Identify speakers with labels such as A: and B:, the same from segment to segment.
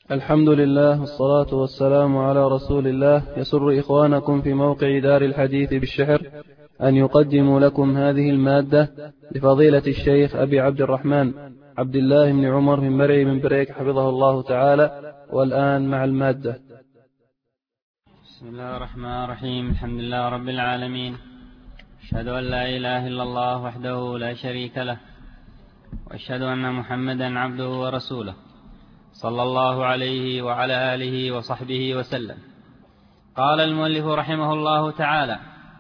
A: الحمد لله والصلاة والسلام على رسول الله. يسر إخوانكم في موقع دار الحديث بالشحر أن يقدموا لكم هذه المادة لفضيلة الشيخ أبي عبد الرحمن عبد الله بن عمر من مرعي من بريك حفظه الله تعالى. والآن مع المادة.
B: بسم الله الرحمن الرحيم. الحمد لله رب العالمين، أشهد أن لا إله إلا الله وحده لا شريك له، وأشهد أن محمدا عبده ورسوله، صلى الله عليه وعلى آله وصحبه وسلم. قال المؤلف رحمه الله تعالى: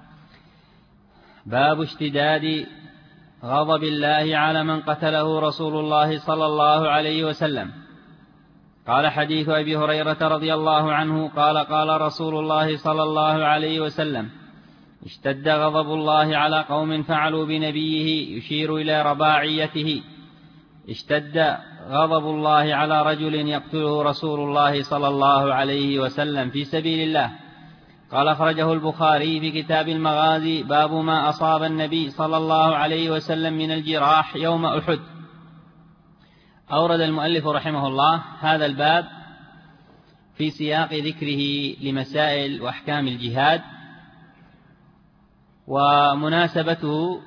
B: باب اشتداد غضب الله على من قتله رسول الله صلى الله عليه وسلم. قال: حديث أبي هريرة رضي الله عنه قال: قال رسول الله صلى الله عليه وسلم: اشتد غضب الله على قوم فعلوا بنبيه، يشير إلى رباعيته. اشتد غضب الله على رجل يقتله رسول الله صلى الله عليه وسلم في سبيل الله. قال: أخرجه البخاري في كتاب المغازي، باب ما أصاب النبي صلى الله عليه وسلم من الجراح يوم أحد. أورد المؤلف رحمه الله هذا الباب في سياق ذكره لمسائل وأحكام الجهاد، ومناسبته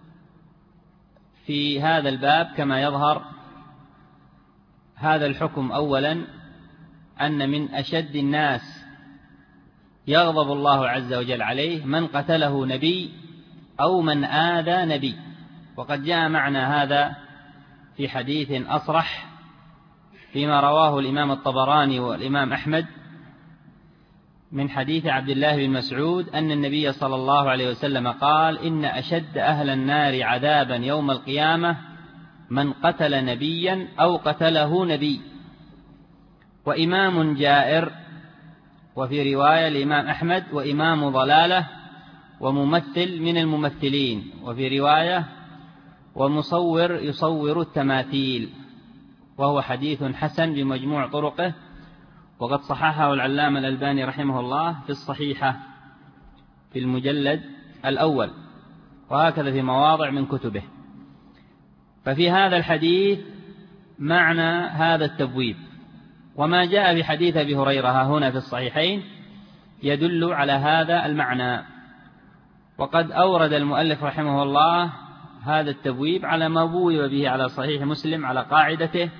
B: في هذا الباب كما يظهر هذا الحكم أولا أن من أشد الناس يغضب الله عز وجل عليه من قتله نبي أو من آذى نبي، وقد جاء معنى هذا في حديث أصرح فيما رواه الإمام الطبراني والإمام أحمد من حديث عبد الله بن مسعود أن النبي صلى الله عليه وسلم قال: إن أشد أهل النار عذابا يوم القيامة من قتل نبيا أو قتله نبي. وإمام جائر، وفي رواية الإمام أحمد: وإمام ضلالة، وممثل من الممثلين، وفي رواية: ومصور يصور التماثيل. وهو حديث حسن بمجموع طرقه، وقد صححه العلامة الألباني رحمه الله في الصحيحة في المجلد الأول، وهكذا في مواضع من كتبه. ففي هذا الحديث معنى هذا التبويب، وما جاء في حديث أبي هريرة هنا في الصحيحين يدل على هذا المعنى. وقد أورد المؤلف رحمه الله هذا التبويب على ما بوب به على صحيح مسلم على قاعدته،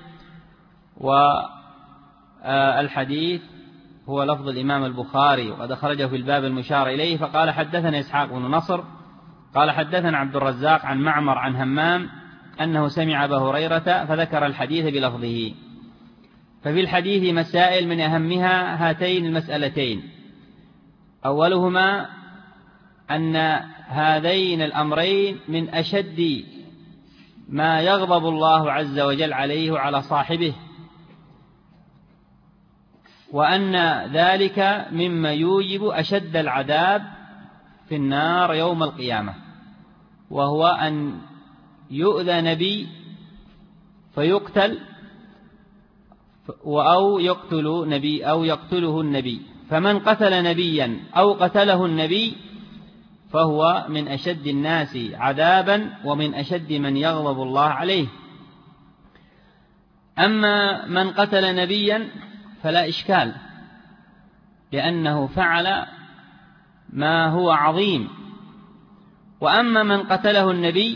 B: والحديث هو لفظ الإمام البخاري، وقد أخرجه في الباب المشار إليه. فقال: حدثنا إسحاق بن نصر قال: حدثنا عبد الرزاق عن معمر عن همام أنه سمع أبا هريرة فذكر الحديث بلفظه. ففي الحديث مسائل من أهمها هاتين المسألتين: أولهما أن هذين الأمرين من أشد ما يغضب الله عز وجل عليه وعلى صاحبه، وأن ذلك مما يوجب أشد العذاب في النار يوم القيامة، وهو أن يؤذى نبي فيقتل أو يقتل نبي أو يقتله النبي. فمن قتل نبيا أو قتله النبي فهو من أشد الناس عذابا ومن أشد من يغضب الله عليه. أما من قتل نبيا فلا إشكال، لأنه فعل ما هو عظيم. وأما من قتله النبي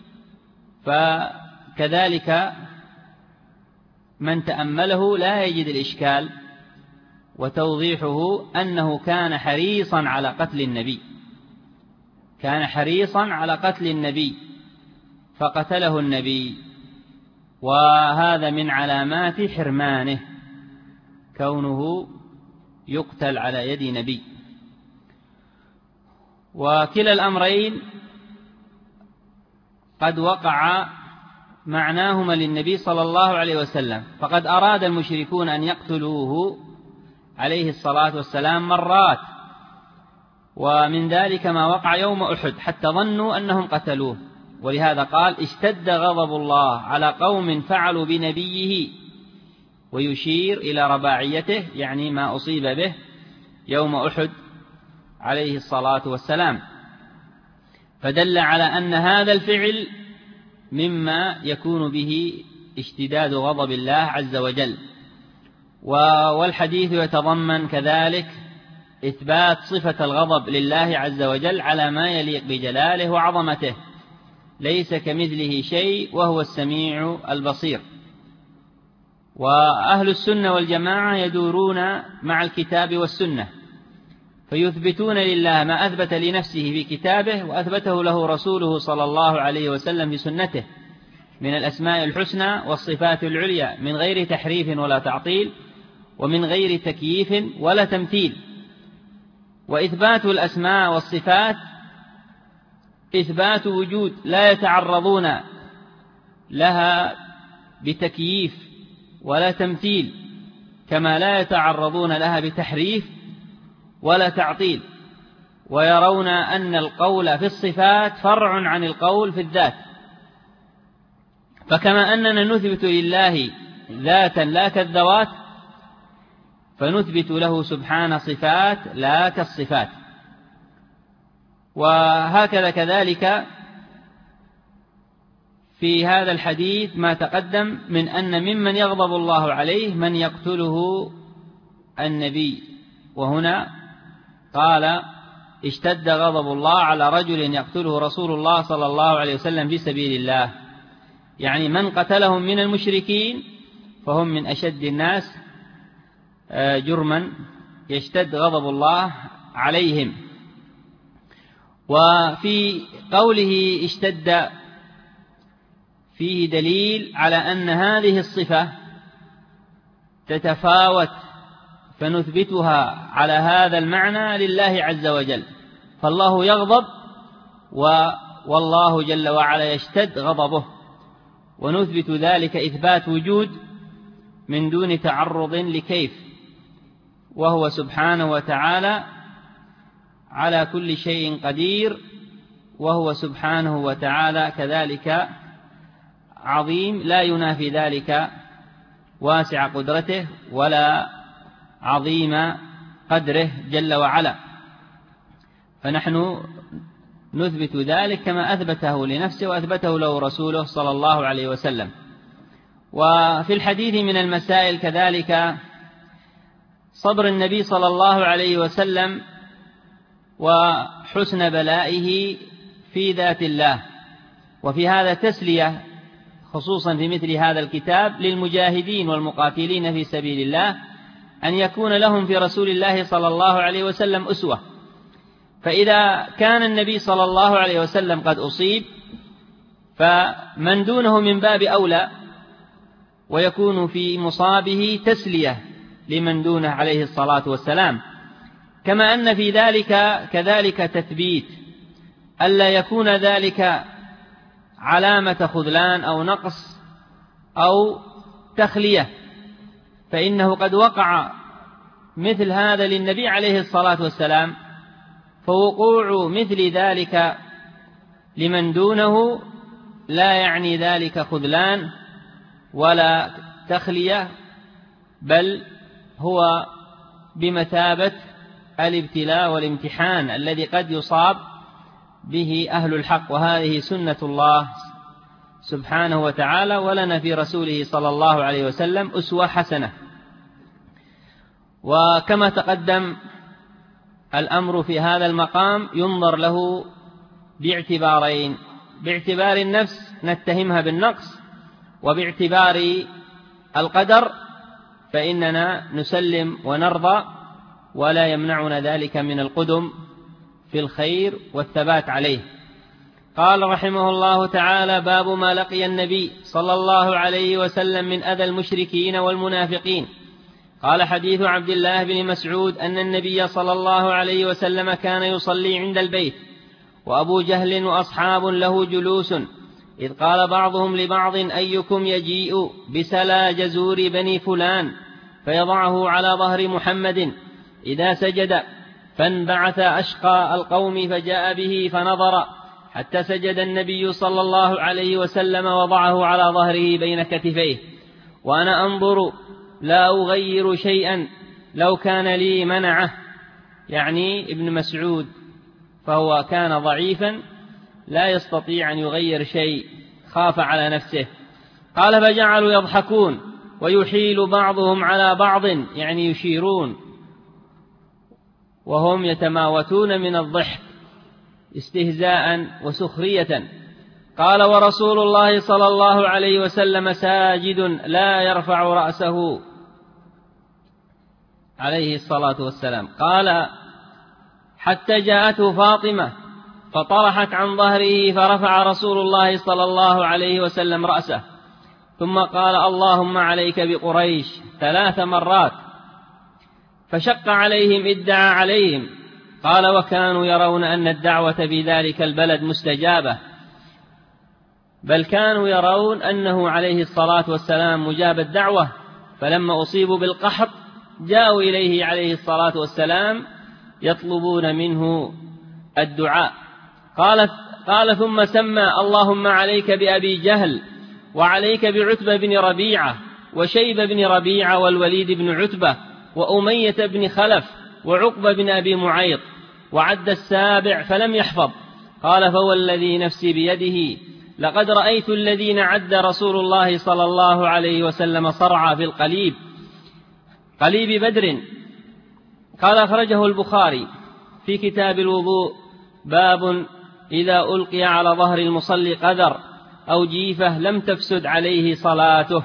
B: فكذلك من تأمله لا يجد الإشكال، وتوضيحه أنه كان حريصا على قتل النبي، كان حريصا على قتل النبي فقتله النبي، وهذا من علامات حرمانه كونه يقتل على يد نبي. وكلا الأمرين قد وقع معناهما للنبي صلى الله عليه وسلم، فقد أراد المشركون أن يقتلوه عليه الصلاة والسلام مرات، ومن ذلك ما وقع يوم أحد حتى ظنوا أنهم قتلوه. ولهذا قال: اشتد غضب الله على قوم فعلوا بنبيه، ويشير إلى رباعيته، يعني ما أصيب به يوم أحد عليه الصلاة والسلام. فدل على أن هذا الفعل مما يكون به اشتداد غضب الله عز وجل. والحديث يتضمن كذلك إثبات صفة الغضب لله عز وجل على ما يليق بجلاله وعظمته، ليس كمثله شيء وهو السميع البصير. وأهل السنة والجماعة يدورون مع الكتاب والسنة، فيثبتون لله ما أثبت لنفسه في كتابه وأثبته له رسوله صلى الله عليه وسلم بسنته من الأسماء الحسنى والصفات العليا، من غير تحريف ولا تعطيل، ومن غير تكييف ولا تمثيل. وإثبات الأسماء والصفات إثبات وجود، لا يتعرضون لها بتكييف ولا تمثيل، كما لا يتعرضون لها بتحريف ولا تعطيل. ويرون أن القول في الصفات فرع عن القول في الذات، فكما أننا نثبت لله ذاتا لا كالذوات، فنثبت له سبحانه صفات لا كالصفات. وهكذا كذلك في هذا الحديث ما تقدم من أن ممن يغضب الله عليه من يقتله النبي. وهنا قال اشتد غضب الله على رجل يقتله رسول الله صلى الله عليه وسلم في سبيل الله، يعني من قتلهم من المشركين فهم من أشد الناس جرما، يشتد غضب الله عليهم. وفي قوله اشتد فيه دليل على أن هذه الصفة تتفاوت، فنثبتها على هذا المعنى لله عز وجل، فالله يغضب والله جل وعلا يشتد غضبه، ونثبت ذلك إثبات وجود من دون تعرض لكيف، وهو سبحانه وتعالى على كل شيء قدير، وهو سبحانه وتعالى كذلك عظيم، لا ينافي ذلك واسع قدرته ولا عظيم قدره جل وعلا. فنحن نثبت ذلك كما أثبته لنفسه وأثبته له رسوله صلى الله عليه وسلم. وفي الحديث من المسائل كذلك صبر النبي صلى الله عليه وسلم وحسن بلائه في ذات الله. وفي هذا تسلية خصوصا في مثل هذا الكتاب للمجاهدين والمقاتلين في سبيل الله، أن يكون لهم في رسول الله صلى الله عليه وسلم أسوة. فإذا كان النبي صلى الله عليه وسلم قد أصيب، فمن دونه من باب أولى، ويكون في مصابه تسلية لمن دونه عليه الصلاة والسلام. كما أن في ذلك كذلك تثبيت ألا يكون ذلك علامة خذلان أو نقص أو تخلية، فإنه قد وقع مثل هذا للنبي عليه الصلاة والسلام، فوقوع مثل ذلك لمن دونه لا يعني ذلك خذلان ولا تخلية، بل هو بمثابة الابتلاء والامتحان الذي قد يصاب به أهل الحق، وهذه سنة الله سبحانه وتعالى، ولنا في رسوله صلى الله عليه وسلم أسوة حسنة. وكما تقدم الأمر في هذا المقام ينظر له باعتبارين: باعتبار النفس نتهمها بالنقص، وباعتبار القدر فإننا نسلم ونرضى، ولا يمنعنا ذلك من القدم في الخير والثبات عليه. قال رحمه الله تعالى: باب ما لقي النبي صلى الله عليه وسلم من أذى المشركين والمنافقين. قال: حديث عبد الله بن مسعود أن النبي صلى الله عليه وسلم كان يصلي عند البيت، وأبو جهل وأصحاب له جلوس، إذ قال بعضهم لبعض: أيكم يجيء بسلا جزور بني فلان فيضعه على ظهر محمد إذا سجد، فانبعث أشقى القوم فجاء به فنظر حتى سجد النبي صلى الله عليه وسلم، وضعه على ظهره بين كتفيه، وأنا أنظر لا أغير شيئا لو كان لي منعه، يعني ابن مسعود، فهو كان ضعيفا لا يستطيع أن يغير شيء، خاف على نفسه. قال: فجعلوا يضحكون ويحيل بعضهم على بعض، يعني يشيرون وهم يتماوتون من الضحك استهزاء وسخرية. قال: ورسول الله صلى الله عليه وسلم ساجد لا يرفع رأسه عليه الصلاة والسلام. قال: حتى جاءته فاطمة فطرحت عن ظهره فرفع رسول الله صلى الله عليه وسلم رأسه، ثم قال: اللهم عليك بقريش 3 مرات، فشق عليهم ادعى عليهم. قال: وكانوا يرون أن الدعوة في ذلك البلد مستجابة، بل كانوا يرون أنه عليه الصلاة والسلام مجاب الدعوة، فلما أصيبوا بالقحط جاءوا إليه عليه الصلاة والسلام يطلبون منه الدعاء. قال: ثم سمى: اللهم عليك بأبي جهل، وعليك بعتبة بن ربيعة، وشيبة بن ربيعة، والوليد بن عتبة، وأمية بن خلف، وعقبة بن أبي معيط، وعد 7 فلم يحفظ. قال: فوالذي نفسي بيده لقد رأيت الذين عد رسول الله صلى الله عليه وسلم صرعى في قليب بدر. قال: أخرجه البخاري في كتاب الوضوء، باب إذا ألقي على ظهر المصلي قدر أو جيفة لم تفسد عليه صلاته.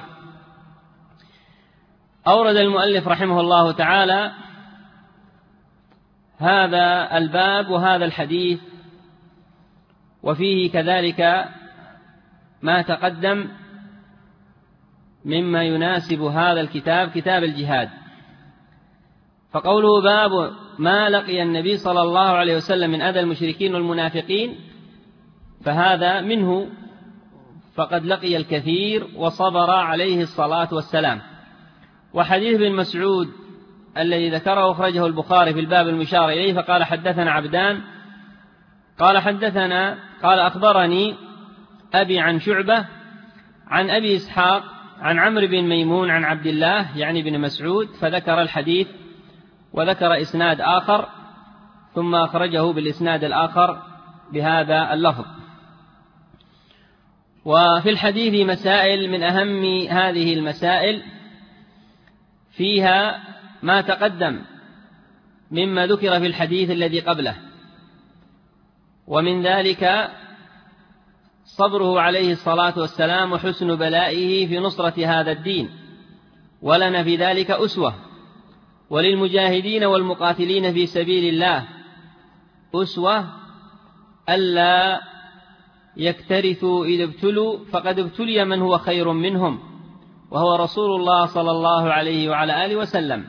B: أورد المؤلف رحمه الله تعالى هذا الباب وهذا الحديث، وفيه كذلك ما تقدم مما يناسب هذا الكتاب، كتاب الجهاد. فقوله: باب ما لقي النبي صلى الله عليه وسلم من أذى المشركين والمنافقين، فهذا منه، فقد لقي الكثير وصبر عليه الصلاة والسلام. وحديث ابن مسعود الذي ذكره أخرجه البخاري في الباب المشار إليه، فقال: حدثنا عبدان قال أخبرني أبي عن شعبة عن أبي إسحاق عن عمرو بن ميمون عن عبد الله يعني بن مسعود، فذكر الحديث وذكر إسناد آخر، ثم أخرجه بالإسناد الآخر بهذا اللفظ. وفي الحديث مسائل، من أهم هذه المسائل فيها ما تقدم مما ذكر في الحديث الذي قبله، ومن ذلك صبره عليه الصلاة والسلام وحسن بلائه في نصرة هذا الدين، ولنا في ذلك أسوة، وللمجاهدين والمقاتلين في سبيل الله أسوة ألا يكترثوا إذا ابتلوا، فقد ابتلي من هو خير منهم وهو رسول الله صلى الله عليه وعلى آله وسلم.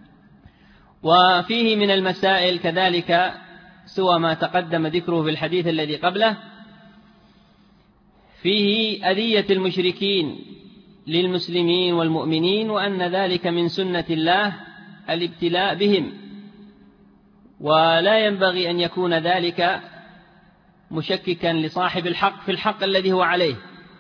B: وفيه من المسائل كذلك سوى ما تقدم ذكره في الحديث الذي قبله، فيه أذية المشركين للمسلمين والمؤمنين، وأن ذلك من سنة الله الابتلاء بهم، ولا ينبغي أن يكون ذلك مشككا لصاحب الحق في الحق الذي هو عليه،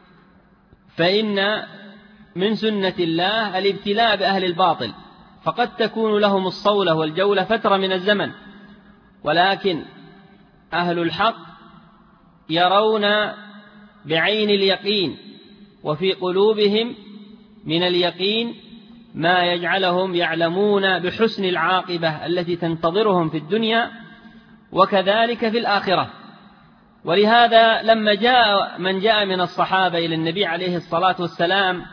B: فإن من سنة الله الابتلاء بأهل الباطل، فقد تكون لهم الصولة والجولة فترة من الزمن، ولكن أهل الحق يرون بعين اليقين، وفي قلوبهم من اليقين ما يجعلهم يعلمون بحسن العاقبة التي تنتظرهم في الدنيا وكذلك في الآخرة. ولهذا لما جاء من جاء من الصحابة إلى النبي عليه الصلاة والسلام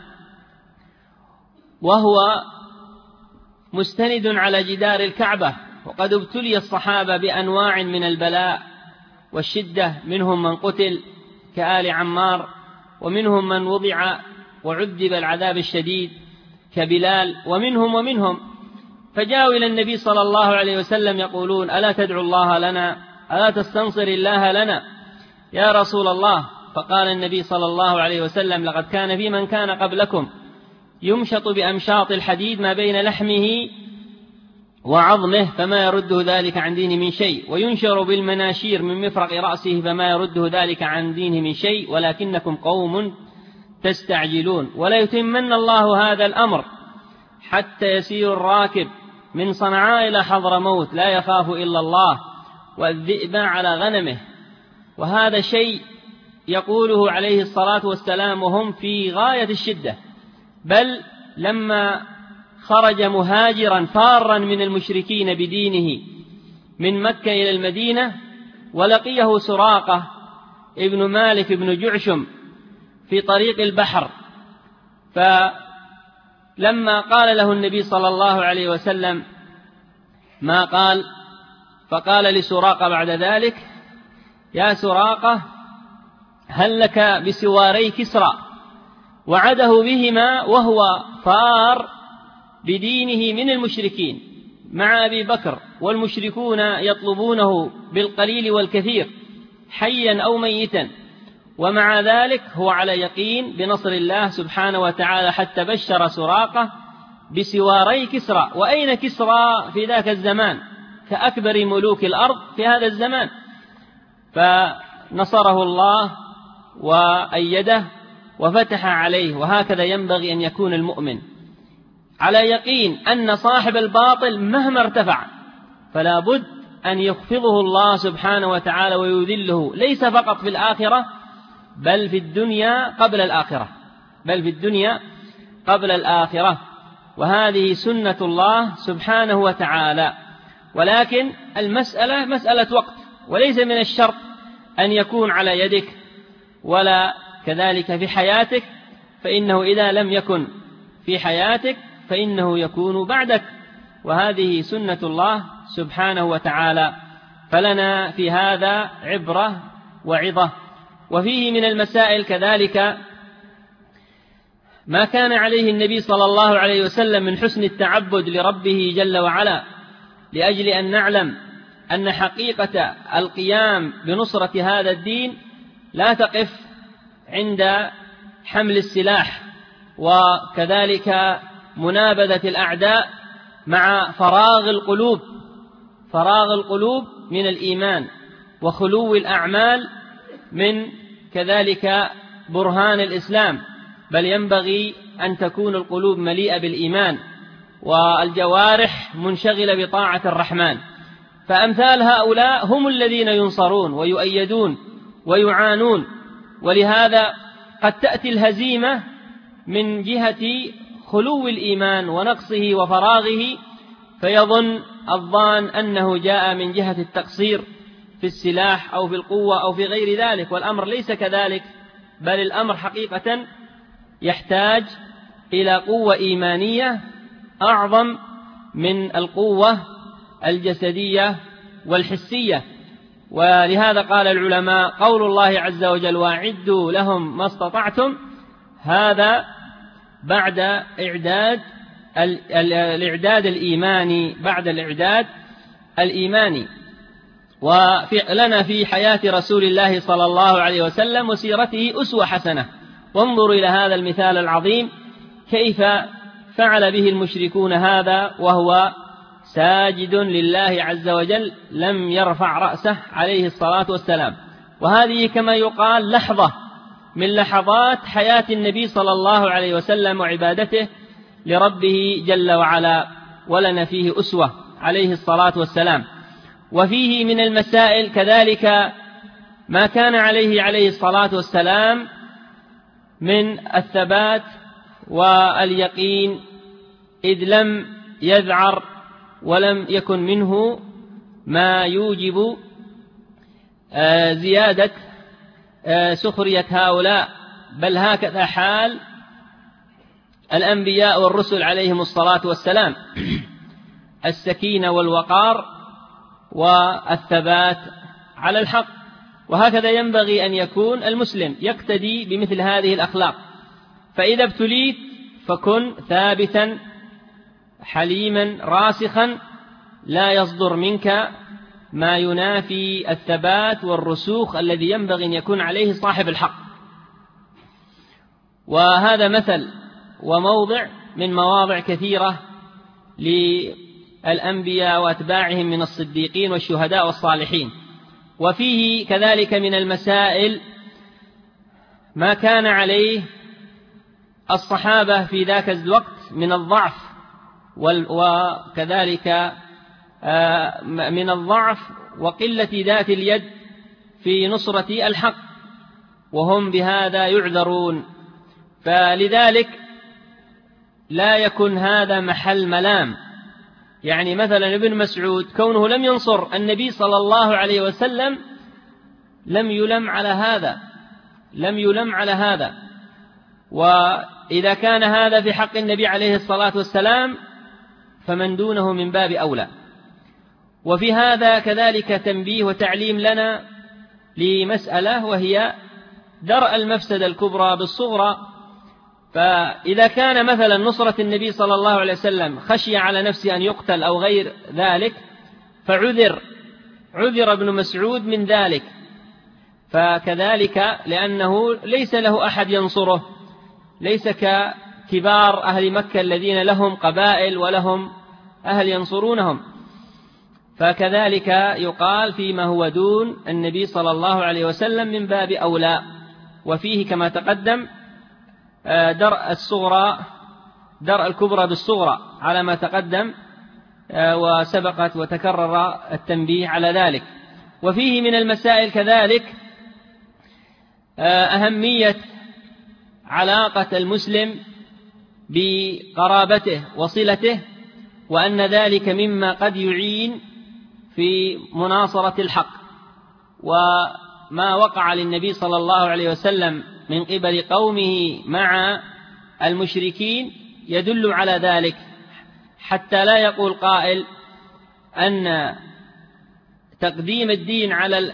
B: وهو مستند على جدار الكعبة، وقد ابتلي الصحابة بأنواع من البلاء والشدة، منهم من قتل كآل عمار، ومنهم من وضع وعذب العذاب الشديد كبلال، ومنهم فجاءوا إلى النبي صلى الله عليه وسلم يقولون: ألا تدعو الله لنا؟ ألا تستنصر الله لنا يا رسول الله؟ فقال النبي صلى الله عليه وسلم: لقد كان في من كان قبلكم يمشط بأمشاط الحديد ما بين لحمه وعظمه فما يرده ذلك عن دينه من شيء، وينشر بالمناشير من مفرق رأسه فما يرده ذلك عن دينه من شيء، ولكنكم قوم تستعجلون. ولا يتمن الله هذا الأمر حتى يسير الراكب من صنعاء إلى حضرموت لا يخاف إلا الله، والذئب على غنمه. وهذا شيء يقوله عليه الصلاة والسلام وهم في غاية الشدة، بل لما خرج مهاجرا فارا من المشركين بدينه من مكة إلى المدينة، ولقيه سراقة ابن مالك ابن جعشم في طريق البحر، فلما قال له النبي صلى الله عليه وسلم ما قال، فقال لسراقة بعد ذلك: يا سراقة، هل لك بسواري كسرى؟ وعده بهما وهو فار بدينه من المشركين مع أبي بكر، والمشركون يطلبونه بالقليل والكثير حيا أو ميتا، ومع ذلك هو على يقين بنصر الله سبحانه وتعالى، حتى بشر سراقة بسواري كسرى. وأين كسرى في ذاك الزمان؟ كأكبر ملوك الأرض في هذا الزمان. فنصره الله وأيده وفتح عليه. وهكذا ينبغي أن يكون المؤمن، على يقين أن صاحب الباطل مهما ارتفع فلا بد أن يخفضه الله سبحانه وتعالى ويذله، ليس فقط في الآخرة بل في الدنيا قبل الآخرة. وهذه سنة الله سبحانه وتعالى. ولكن المسألة مسألة وقت، وليس من الشرط أن يكون على يدك ولا كذلك في حياتك، فإنه إذا لم يكن في حياتك فإنه يكون بعدك، وهذه سنة الله سبحانه وتعالى. فلنا في هذا عبرة وعظة. وفيه من المسائل كذلك ما كان عليه النبي صلى الله عليه وسلم من حسن التعبد لربه جل وعلا، لأجل أن نعلم أن حقيقة القيام بنصرة هذا الدين لا تقف عند حمل السلاح وكذلك منابذة الأعداء مع فراغ القلوب من الإيمان وخلو الأعمال من كذلك برهان الإسلام، بل ينبغي أن تكون القلوب مليئة بالإيمان والجوارح منشغلة بطاعة الرحمن. فأمثال هؤلاء هم الذين ينصرون ويؤيدون ويعانون. ولهذا قد تأتي الهزيمة من جهة خلو الإيمان ونقصه وفراغه، فيظن الظان أنه جاء من جهة التقصير في السلاح أو في القوة أو في غير ذلك، والأمر ليس كذلك، بل الأمر حقيقة يحتاج إلى قوة إيمانية أعظم من القوة الجسدية والحسية. ولهذا قال العلماء: قول الله عز وجل: وأعدوا لهم ما استطعتم، هذا بعد الإعداد الإيماني، بعد الإعداد الإيماني. ولنا في حياة رسول الله صلى الله عليه وسلم وسيرته أسوة حسنة. وانظروا إلى هذا المثال العظيم كيف فعل به المشركون هذا وهو ساجد لله عز وجل، لم يرفع رأسه عليه الصلاة والسلام. وهذه كما يقال لحظة من لحظات حياة النبي صلى الله عليه وسلم وعبادته لربه جل وعلا، ولنا فيه أسوة عليه الصلاة والسلام. وفيه من المسائل كذلك ما كان عليه الصلاة والسلام من الثبات واليقين، إذ لم يذعر ولم يكن منه ما يوجب زيادة سخرية هؤلاء، بل هكذا حال الأنبياء والرسل عليهم الصلاة والسلام، السكينة والوقار والثبات على الحق. وهكذا ينبغي أن يكون المسلم، يقتدي بمثل هذه الأخلاق. فإذا ابتليت فكن ثابتا حليما راسخا، لا يصدر منك ما ينافي الثبات والرسوخ الذي ينبغي أن يكون عليه صاحب الحق. وهذا مثل وموضع من مواضع كثيرة للأنبياء وأتباعهم من الصديقين والشهداء والصالحين. وفيه كذلك من المسائل ما كان عليه الصحابة في ذاك الوقت من الضعف، وكذلك من الضعف وقلة ذات اليد في نصرة الحق، وهم بهذا يعذرون. فلذلك لا يكن هذا محل ملام. يعني مثلا ابن مسعود كونه لم ينصر النبي صلى الله عليه وسلم لم يلم على هذا. وإذا كان هذا في حق النبي عليه الصلاة والسلام فمن دونه من باب أولى. وفي هذا كذلك تنبيه وتعليم لنا لمسألة، وهي درء المفسدة الكبرى بالصغرى. فإذا كان مثلا نصرة النبي صلى الله عليه وسلم خشي على نفسه أن يقتل أو غير ذلك فعذر ابن مسعود من ذلك، فكذلك لأنه ليس له أحد ينصره، ليس ككبار أهل مكة الذين لهم قبائل ولهم أهل ينصرونهم. فكذلك يقال فيما هو دون النبي صلى الله عليه وسلم من باب أولى. وفيه كما تقدم درء الكبرى بالصغرى على ما تقدم، وسبقت وتكرر التنبيه على ذلك. وفيه من المسائل كذلك أهمية علاقة المسلم بقرابته وصلته، وأن ذلك مما قد يعين في مناصرة الحق. وما وقع للنبي صلى الله عليه وسلم من قبل قومه مع المشركين يدل على ذلك، حتى لا يقول قائل أن تقديم الدين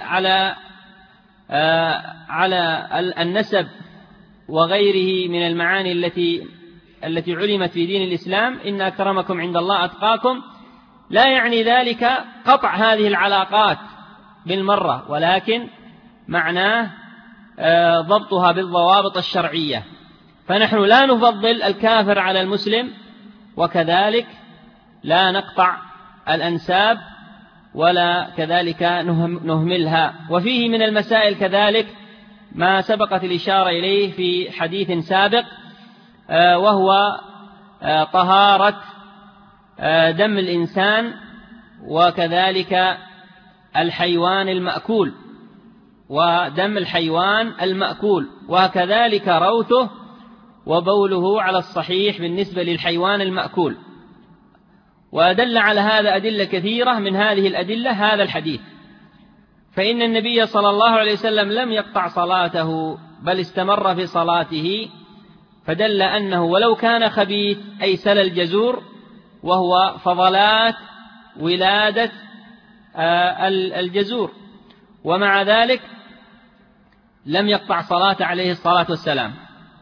B: على النسب وغيره من المعاني التي علمت في دين الإسلام، إن أكرمكم عند الله أتقاكم، لا يعني ذلك قطع هذه العلاقات بالمرة، ولكن معناه ضبطها بالضوابط الشرعية. فنحن لا نفضل الكافر على المسلم، وكذلك لا نقطع الأنساب ولا كذلك نهملها. وفيه من المسائل كذلك ما سبقت الإشارة إليه في حديث سابق، وهو طهارة دم الإنسان وكذلك الحيوان المأكول، ودم الحيوان المأكول، وكذلك روثه وبوله على الصحيح بالنسبة للحيوان المأكول. وأدل على هذا أدلة كثيرة، من هذه الأدلة هذا الحديث. فإن النبي صلى الله عليه وسلم لم يقطع صلاته بل استمر في صلاته، فدل أنه ولو كان خبيث أي سل الجزور، وهو فضلات ولادة الجزور، ومع ذلك لم يقطع صلاة عليه الصلاة والسلام.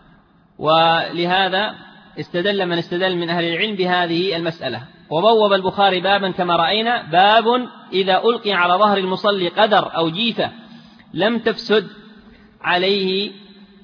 B: ولهذا استدل من استدل من أهل العلم بهذه المسألة. وبوب البخاري بابا كما رأينا: باب إذا ألقي على ظهر المصلي قدر أو جيفة لم تفسد عليه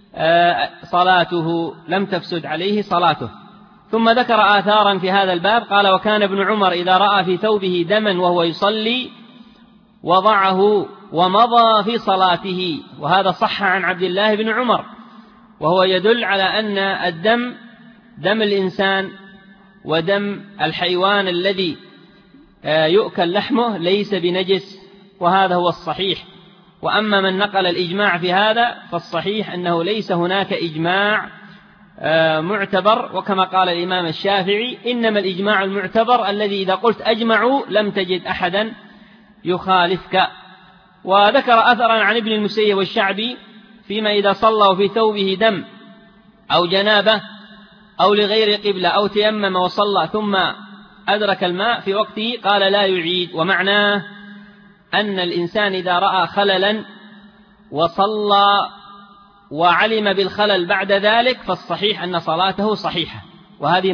B: صلاته. ثم ذكر آثارا في هذا الباب، قال: وكان ابن عمر إذا رأى في ثوبه دما وهو يصلي وضعه ومضى في صلاته. وهذا صح عن عبد الله بن عمر، وهو يدل على أن الدم، دم الإنسان ودم الحيوان الذي يؤكل لحمه ليس بنجس، وهذا هو الصحيح. وأما من نقل الإجماع في هذا فالصحيح أنه ليس هناك إجماع معتبر، وكما قال الإمام الشافعي: إنما الإجماع المعتبر الذي إذا قلت أجمعوا لم تجد أحدا يخالفك. وذكر أثرا عن ابن المسيب والشعبي فيما إذا صلوا في ثوبه دم أو جنابة أو لغير قبلة أو تيمم وصلى ثم أدرك الماء في وقته قال: لا يعيد. ومعناه أن الإنسان إذا رأى خللا وصلى وعلم بالخلل بعد ذلك فالصحيح أن صلاته صحيحة. وهذه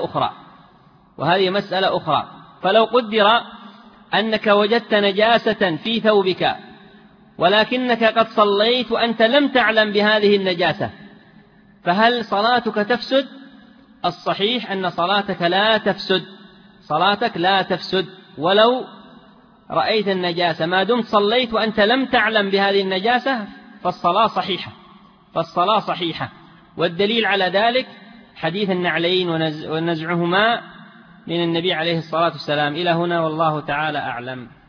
B: مسألة أخرى. فلو قدر أنك وجدت نجاسة في ثوبك ولكنك قد صليت وأنت لم تعلم بهذه النجاسة، فهل صلاتك تفسد؟ الصحيح أن صلاتك لا تفسد ولو رأيت النجاسة، ما دمت صليت وأنت لم تعلم بهذه النجاسة فالصلاة صحيحة. والدليل على ذلك حديث النعلين ونزعهما من النبي عليه الصلاة والسلام. إلى هنا والله تعالى أعلم.